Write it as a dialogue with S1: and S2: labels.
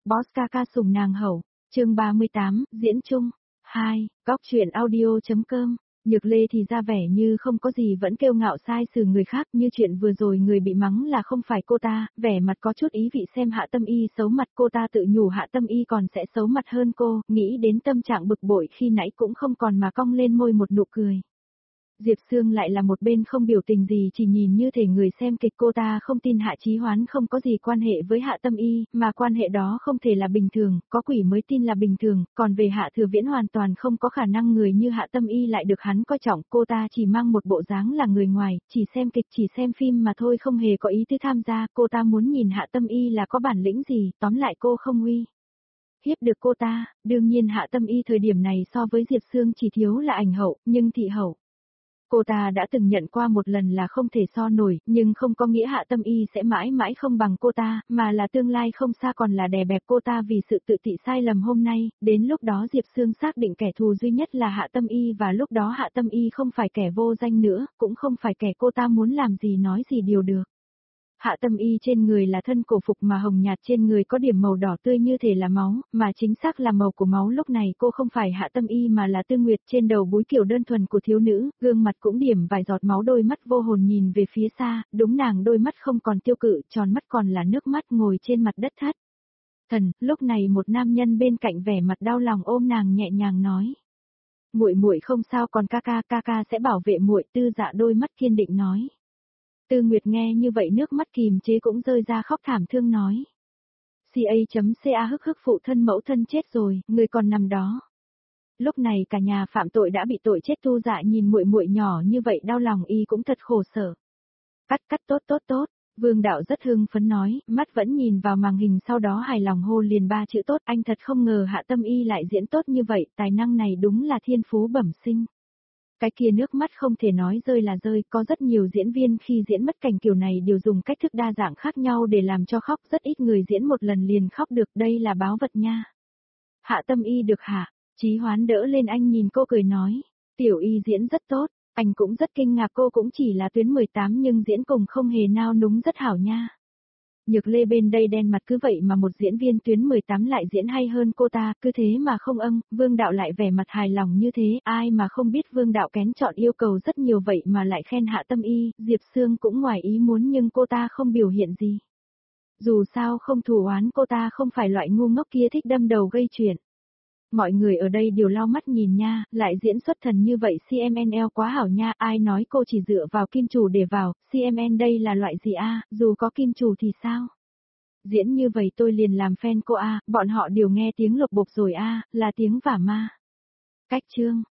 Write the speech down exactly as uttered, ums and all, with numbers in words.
S1: Boss ca ca sủng nàng hậu, chương ba mươi tám, diễn chung. hai, Góc truyện audio.com. Nhược Lê thì ra vẻ như không có gì vẫn kêu ngạo sai xử người khác, như chuyện vừa rồi người bị mắng là không phải cô ta, vẻ mặt có chút ý vị xem Hạ Tâm Y xấu mặt, cô ta tự nhủ Hạ Tâm Y còn sẽ xấu mặt hơn cô, nghĩ đến tâm trạng bực bội khi nãy cũng không còn mà cong lên môi một nụ cười. Diệp Sương lại là một bên không biểu tình gì, chỉ nhìn như thể người xem kịch. Cô ta không tin Hạ Chí Hoán không có gì quan hệ với Hạ Tâm Y, mà quan hệ đó không thể là bình thường, có quỷ mới tin là bình thường, còn về Hạ Thừa Viễn hoàn toàn không có khả năng người như Hạ Tâm Y lại được hắn coi trọng. Cô ta chỉ mang một bộ dáng là người ngoài, chỉ xem kịch chỉ xem phim mà thôi, không hề có ý tư tham gia. Cô ta muốn nhìn Hạ Tâm Y là có bản lĩnh gì, tóm lại cô không uy hiếp được cô ta. Đương nhiên Hạ Tâm Y thời điểm này so với Diệp Sương chỉ thiếu là ảnh hậu, nhưng thị hậu cô ta đã từng nhận qua một lần là không thể so nổi, nhưng không có nghĩa Hạ Tâm Y sẽ mãi mãi không bằng cô ta, mà là tương lai không xa còn là đè bẹp cô ta vì sự tự thị sai lầm hôm nay. Đến lúc đó Diệp Sương xác định kẻ thù duy nhất là Hạ Tâm Y, và lúc đó Hạ Tâm Y không phải kẻ vô danh nữa, cũng không phải kẻ cô ta muốn làm gì nói gì đều được. Hạ Tâm Y trên người là thân cổ phục mà hồng nhạt, trên người có điểm màu đỏ tươi như thể là máu, mà chính xác là màu của máu. Lúc này cô không phải Hạ Tâm Y mà là Tư Nguyệt, trên đầu búi kiểu đơn thuần của thiếu nữ, gương mặt cũng điểm vài giọt máu, đôi mắt vô hồn nhìn về phía xa, đúng nàng đôi mắt không còn tiêu cự, tròn mắt còn là nước mắt, ngồi trên mặt đất thất thần. Lúc này một nam nhân bên cạnh vẻ mặt đau lòng ôm nàng nhẹ nhàng nói: "Muội muội không sao, còn ca ca, ca ca sẽ bảo vệ muội." Tư Dạ đôi mắt kiên định nói. Tư Nguyệt nghe như vậy nước mắt kìm chế cũng rơi ra, khóc thảm thương nói: "ca.ca hức hức, phụ thân mẫu thân chết rồi, người còn nằm đó." Lúc này cả nhà phạm tội đã bị tội chết. Tu Dạ nhìn muội muội nhỏ như vậy đau lòng y cũng thật khổ sở. Cắt cắt tốt tốt tốt, Vương Đạo rất hưng phấn nói, mắt vẫn nhìn vào màn hình, sau đó hài lòng hô liền ba chữ tốt. Anh thật không ngờ Hạ Tâm Y lại diễn tốt như vậy, tài năng này đúng là thiên phú bẩm sinh. Cái kia nước mắt không thể nói rơi là rơi, có rất nhiều diễn viên khi diễn mất cảnh kiểu này đều dùng cách thức đa dạng khác nhau để làm cho khóc, rất ít người diễn một lần liền khóc được, đây là báu vật nha. Hạ Tâm Y được hả? Chí Hoán đỡ lên anh nhìn cô cười nói, Tiểu Y diễn rất tốt, anh cũng rất kinh ngạc, cô cũng chỉ là tuyến mười tám nhưng diễn cùng không hề nao núng, rất hảo nha. Nhược Lê bên đây đen mặt, cứ vậy mà một diễn viên tuyến mười tám lại diễn hay hơn cô ta, cứ thế mà không âng. Vương Đạo lại vẻ mặt hài lòng như thế, ai mà không biết Vương Đạo kén chọn yêu cầu rất nhiều vậy mà lại khen Hạ Tâm Y. Diệp Sương cũng ngoài ý muốn nhưng cô ta không biểu hiện gì. Dù sao không thù oán, cô ta không phải loại ngu ngốc kia thích đâm đầu gây chuyện. Mọi người ở đây đều lau mắt nhìn nha, lại diễn xuất thần như vậy, xê em en lờ quá hảo nha. Ai nói cô chỉ dựa vào kim chủ để vào, xê em en đây là loại gì a? Dù có kim chủ thì sao? Diễn như vậy tôi liền làm fan cô a, bọn họ đều nghe tiếng lục bục rồi a, là tiếng vả ma. Cách chương